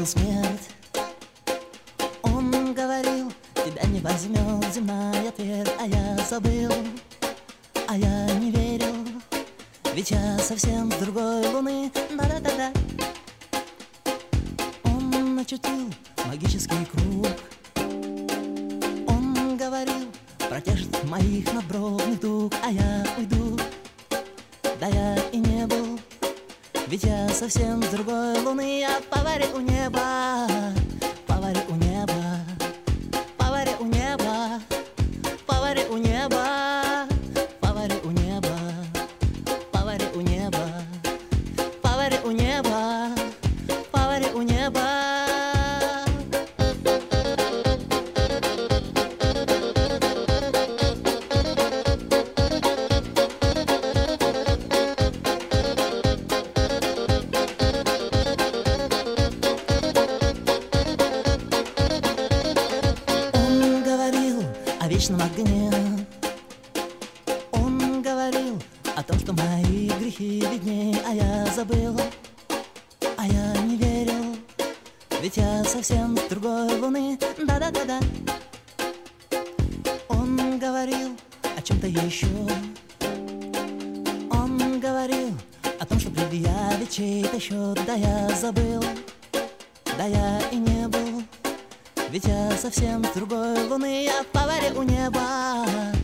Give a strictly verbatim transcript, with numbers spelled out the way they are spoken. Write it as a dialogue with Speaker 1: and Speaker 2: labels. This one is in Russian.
Speaker 1: видел смерть. Он говорил, тебя не возьмет земная твердь, а я забыл, а я не верил, ведь я совсем с другой луны. Да-да-да-да. Он начертил магический круг. Он говорил, протяжет моих надбровных дуг, а я уйду. Да я и не был, ведь я совсем с другой луны. Я поварю у неба, поварю у неба, поварю у неба, поварю у неба, поварю у неба, поварю у неба, поварю у неба, поварю у неба. О вечном огне. Он говорил о том, что мои грехи видней, а я забыл, а я не верил, ведь я совсем с другой луны. Да-да-да-да. Он говорил о чем-то еще. Он говорил о том, что предъявит чей-то счет. Да я забыл, да я и не был, ведь я совсем с другой луны. Я поварю у неба.